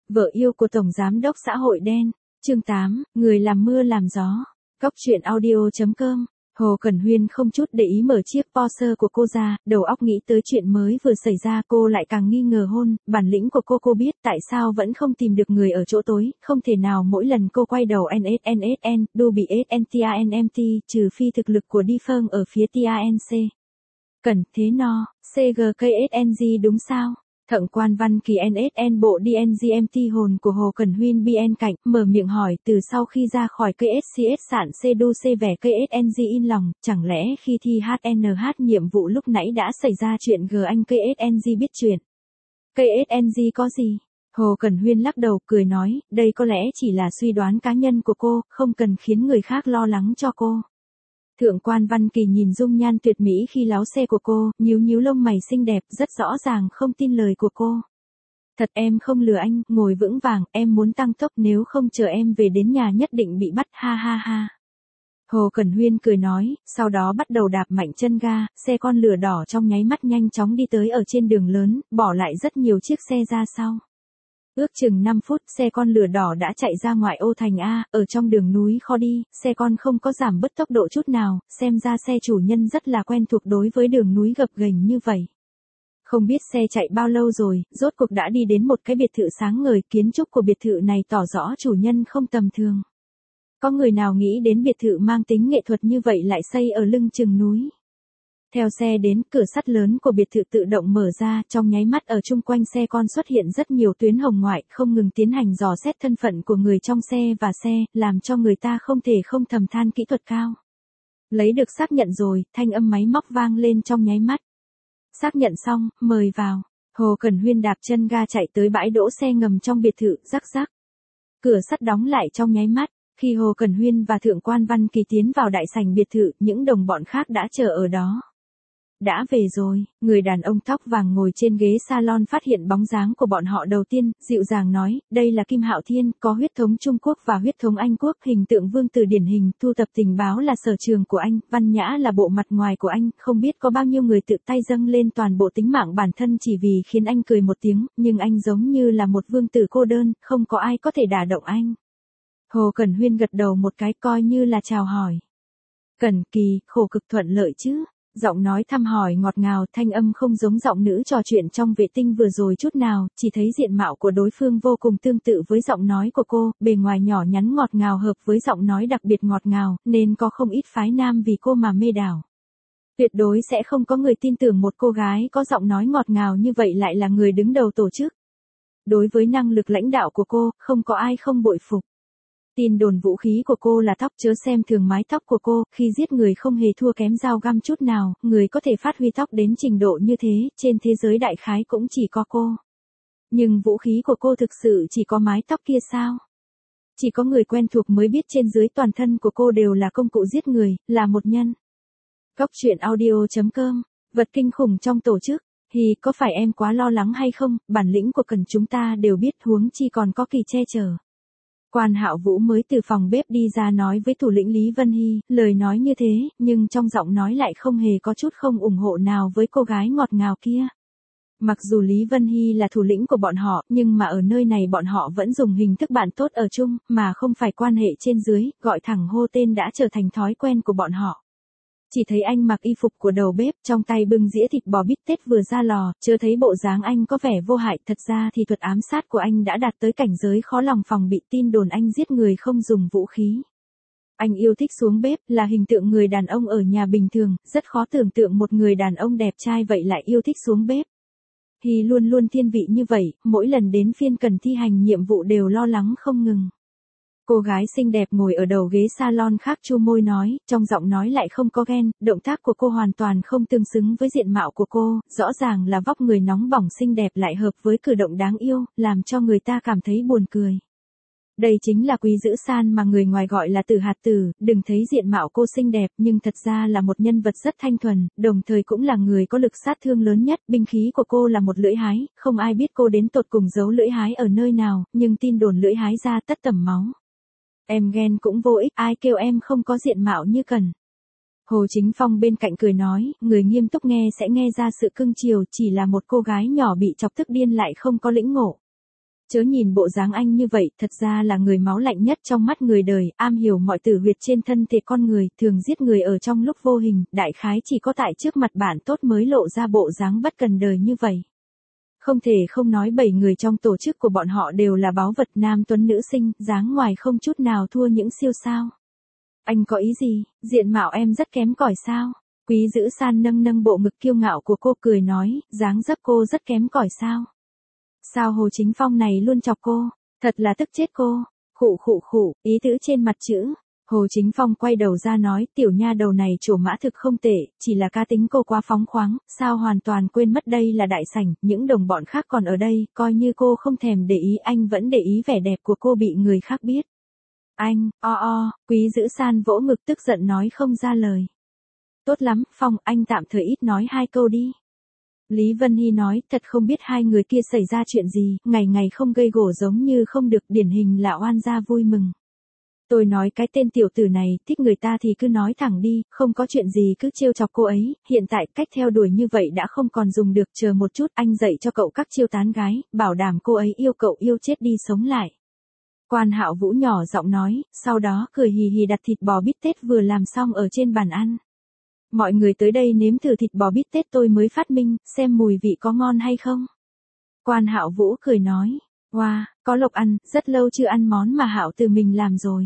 Vợ yêu của Tổng Giám đốc xã hội đen. Chương 8, người làm mưa làm gió. Cóc truyện audio.com. Hồ Cẩn Huyên không chút để ý mở chiếc Porsche của cô ra, đầu óc nghĩ tới chuyện mới vừa xảy ra, cô lại càng nghi ngờ hôn, bản lĩnh của cô biết tại sao vẫn không tìm được người ở chỗ tối, không thể nào mỗi lần cô quay đầu NSNSN, đu bị SNTANMT, trừ phi thực lực của đi phân ở phía TANC. Cẩn thế no, CGKSNG đúng sao? Thượng quan Văn Kỳ NSN bộ DNGMT hồn của Hồ Cẩn Huyên bên cạnh, mở miệng hỏi từ sau khi ra khỏi KSCS sạn CDC vẻ KSNG in lòng, chẳng lẽ khi thi HNH nhiệm vụ lúc nãy đã xảy ra chuyện G anh KSNG biết chuyện. KSNG có gì? Hồ Cẩn Huyên lắc đầu cười nói, đây có lẽ chỉ là suy đoán cá nhân của cô, không cần khiến người khác lo lắng cho cô. Thượng quan Văn Kỳ nhìn dung nhan tuyệt mỹ khi lái xe của cô, nhíu lông mày xinh đẹp, rất rõ ràng không tin lời của cô. Thật em không lừa anh, ngồi vững vàng, em muốn tăng tốc nếu không chờ em về đến nhà nhất định bị bắt, ha ha ha. Hồ Cẩn Huyên cười nói, sau đó bắt đầu đạp mạnh chân ga, xe con lửa đỏ trong nháy mắt nhanh chóng đi tới ở trên đường lớn, bỏ lại rất nhiều chiếc xe ra sau. Ước chừng 5 phút, xe con lửa đỏ đã chạy ra ngoại ô thành A, ở trong đường núi khó đi, xe con không có giảm bớt tốc độ chút nào, xem ra xe chủ nhân rất là quen thuộc đối với đường núi gập ghềnh như vậy. Không biết xe chạy bao lâu rồi, rốt cuộc đã đi đến một cái biệt thự sáng ngời, kiến trúc của biệt thự này tỏ rõ chủ nhân không tầm thường. Có người nào nghĩ đến biệt thự mang tính nghệ thuật như vậy lại xây ở lưng chừng núi. Theo xe đến, cửa sắt lớn của biệt thự tự động mở ra, trong nháy mắt ở chung quanh xe con xuất hiện rất nhiều tuyến hồng ngoại, không ngừng tiến hành dò xét thân phận của người trong xe và xe, làm cho người ta không thể không thầm than kỹ thuật cao. Lấy được xác nhận rồi, thanh âm máy móc vang lên trong nháy mắt. Xác nhận xong, mời vào. Hồ Cẩn Huyên đạp chân ga chạy tới bãi đỗ xe ngầm trong biệt thự, rắc rắc. Cửa sắt đóng lại trong nháy mắt. Khi Hồ Cẩn Huyên và Thượng quan Văn Kỳ tiến vào đại sảnh biệt thự, những đồng bọn khác đã chờ ở đó. Đã về rồi, người đàn ông tóc vàng ngồi trên ghế salon phát hiện bóng dáng của bọn họ đầu tiên, dịu dàng nói, đây là Kim Hạo Thiên, có huyết thống Trung Quốc và huyết thống Anh Quốc, hình tượng vương tử điển hình, thu thập tình báo là sở trường của anh, văn nhã là bộ mặt ngoài của anh, không biết có bao nhiêu người tự tay dâng lên toàn bộ tính mạng bản thân chỉ vì khiến anh cười một tiếng, nhưng anh giống như là một vương tử cô đơn, không có ai có thể đả động anh. Hồ Cẩn Huyên gật đầu một cái coi như là chào hỏi. Cẩn Kỳ, khổ cực thuận lợi chứ? Giọng nói thăm hỏi ngọt ngào, thanh âm không giống giọng nữ trò chuyện trong vệ tinh vừa rồi chút nào, chỉ thấy diện mạo của đối phương vô cùng tương tự với giọng nói của cô, bề ngoài nhỏ nhắn ngọt ngào hợp với giọng nói đặc biệt ngọt ngào, nên có không ít phái nam vì cô mà mê đảo. Tuyệt đối sẽ không có người tin tưởng một cô gái có giọng nói ngọt ngào như vậy lại là người đứng đầu tổ chức. Đối với năng lực lãnh đạo của cô, không có ai không bội phục. Tin đồn vũ khí của cô là tóc, chớ xem thường mái tóc của cô, khi giết người không hề thua kém dao găm chút nào, người có thể phát huy tóc đến trình độ như thế, trên thế giới đại khái cũng chỉ có cô. Nhưng vũ khí của cô thực sự chỉ có mái tóc kia sao? Chỉ có người quen thuộc mới biết trên dưới toàn thân của cô đều là công cụ giết người, là một nhân. Cóc truyện audio.com, vật kinh khủng trong tổ chức. Thì có phải em quá lo lắng hay không, bản lĩnh của Cần chúng ta đều biết huống chi còn có Kỳ che chở. Quan Hạo Vũ mới từ phòng bếp đi ra nói với thủ lĩnh Lý Vân Hy, lời nói như thế, nhưng trong giọng nói lại không hề có chút không ủng hộ nào với cô gái ngọt ngào kia. Mặc dù Lý Vân Hy là thủ lĩnh của bọn họ, nhưng mà ở nơi này bọn họ vẫn dùng hình thức bạn tốt ở chung, mà không phải quan hệ trên dưới, gọi thẳng hô tên đã trở thành thói quen của bọn họ. Chỉ thấy anh mặc y phục của đầu bếp, trong tay bưng dĩa thịt bò bít tết vừa ra lò, chưa thấy bộ dáng anh có vẻ vô hại, thật ra thì thuật ám sát của anh đã đạt tới cảnh giới khó lòng phòng bị, tin đồn anh giết người không dùng vũ khí. Anh yêu thích xuống bếp, là hình tượng người đàn ông ở nhà bình thường, rất khó tưởng tượng một người đàn ông đẹp trai vậy lại yêu thích xuống bếp. Thì luôn luôn thiên vị như vậy, mỗi lần đến phiên cần thi hành nhiệm vụ đều lo lắng không ngừng. Cô gái xinh đẹp ngồi ở đầu ghế salon khác chu môi nói, trong giọng nói lại không có ghen, động tác của cô hoàn toàn không tương xứng với diện mạo của cô, rõ ràng là vóc người nóng bỏng xinh đẹp lại hợp với cử động đáng yêu, làm cho người ta cảm thấy buồn cười. Đây chính là Quý Dữ San mà người ngoài gọi là Tử Hạt Tử, đừng thấy diện mạo cô xinh đẹp nhưng thật ra là một nhân vật rất thanh thuần, đồng thời cũng là người có lực sát thương lớn nhất, binh khí của cô là một lưỡi hái, không ai biết cô đến tột cùng giấu lưỡi hái ở nơi nào, nhưng tin đồn lưỡi hái ra tất tẩm máu. Em ghen cũng vô ích, ai kêu em không có diện mạo như Cần. Hồ Chính Phong bên cạnh cười nói, người nghiêm túc nghe sẽ nghe ra sự cưng chiều, chỉ là một cô gái nhỏ bị chọc tức điên lại không có lĩnh ngộ. Chớ nhìn bộ dáng anh như vậy, thật ra là người máu lạnh nhất trong mắt người đời, am hiểu mọi tử huyệt trên thân thể con người, thường giết người ở trong lúc vô hình, đại khái chỉ có tại trước mặt bạn tốt mới lộ ra bộ dáng bất cần đời như vậy. Không thể không nói 7 người trong tổ chức của bọn họ đều là báu vật nam tuấn nữ sinh, dáng ngoài không chút nào thua những siêu sao. Anh có ý gì, diện mạo em rất kém cỏi sao? Quý Dữ San nâng nâng bộ ngực kiêu ngạo của cô cười nói, dáng dấp cô rất kém cỏi sao? Sao Hồ Chính Phong này luôn chọc cô, thật là tức chết cô. Khụ khụ khụ, ý tứ trên mặt chữ. Hồ Chính Phong quay đầu ra nói, tiểu nha đầu này trổ mã thực không tệ, chỉ là cá tính cô quá phóng khoáng, sao hoàn toàn quên mất đây là đại sảnh, những đồng bọn khác còn ở đây, coi như cô không thèm để ý, anh vẫn để ý vẻ đẹp của cô bị người khác biết. Anh, Quý Dữ San vỗ ngực tức giận nói không ra lời. Tốt lắm, Phong, anh tạm thời ít nói 2 câu đi. Lý Vân Hy nói, thật không biết hai người kia xảy ra chuyện gì, ngày ngày không gây gổ giống như không được, điển hình là oan gia vui mừng. Tôi nói cái tên tiểu tử này, thích người ta thì cứ nói thẳng đi, không có chuyện gì cứ trêu chọc cô ấy, hiện tại cách theo đuổi như vậy đã không còn dùng được, chờ một chút, anh dạy cho cậu các chiêu tán gái, bảo đảm cô ấy yêu cậu yêu chết đi sống lại. Quan Hạo Vũ nhỏ giọng nói, sau đó cười hì hì đặt thịt bò bít tết vừa làm xong ở trên bàn ăn. Mọi người tới đây nếm thử thịt bò bít tết tôi mới phát minh, xem mùi vị có ngon hay không. Quan Hạo Vũ cười nói, wow, có lộc ăn, rất lâu chưa ăn món mà Hạo tự mình làm rồi.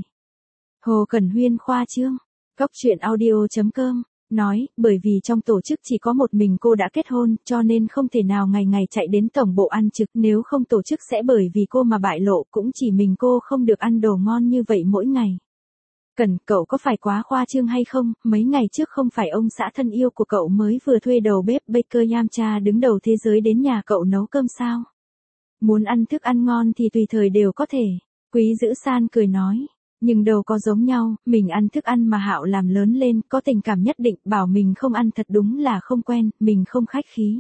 Hồ Cẩn Huyên khoa trương, goctruyện.audio.com, nói, bởi vì trong tổ chức chỉ có một mình cô đã kết hôn, cho nên không thể nào ngày ngày chạy đến tổng bộ ăn trực, nếu không tổ chức sẽ bởi vì cô mà bại lộ, cũng chỉ mình cô không được ăn đồ ngon như vậy mỗi ngày. Cẩn, cậu có phải quá khoa trương hay không, mấy ngày trước không phải ông xã thân yêu của cậu mới vừa thuê đầu bếp Baker Yamcha đứng đầu thế giới đến nhà cậu nấu cơm sao? Muốn ăn thức ăn ngon thì tùy thời đều có thể. Quý Dữ San cười nói, nhưng đâu có giống nhau, mình ăn thức ăn mà Hạo làm lớn lên, có tình cảm nhất định, bảo mình không ăn thật đúng là không quen, mình không khách khí.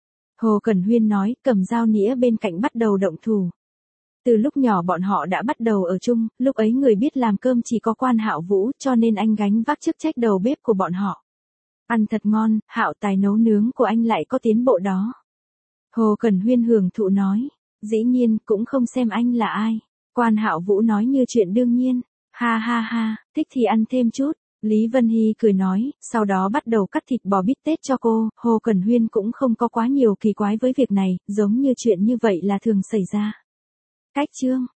Hồ Cẩn Huyên nói, cầm dao nĩa bên cạnh bắt đầu động thủ. Từ lúc nhỏ bọn họ đã bắt đầu ở chung, lúc ấy người biết làm cơm chỉ có Quan Hạo Vũ, cho nên anh gánh vác chức trách đầu bếp của bọn họ. Ăn thật ngon, Hạo tài nấu nướng của anh lại có tiến bộ đó. Hồ Cẩn Huyên hưởng thụ nói, dĩ nhiên, cũng không xem anh là ai. Quan Hạo Vũ nói như chuyện đương nhiên, ha ha ha, thích thì ăn thêm chút. Lý Vân Hy cười nói, sau đó bắt đầu cắt thịt bò bít tết cho cô, Hồ Cẩn Huyên cũng không có quá nhiều kỳ quái với việc này, giống như chuyện như vậy là thường xảy ra. Cách chương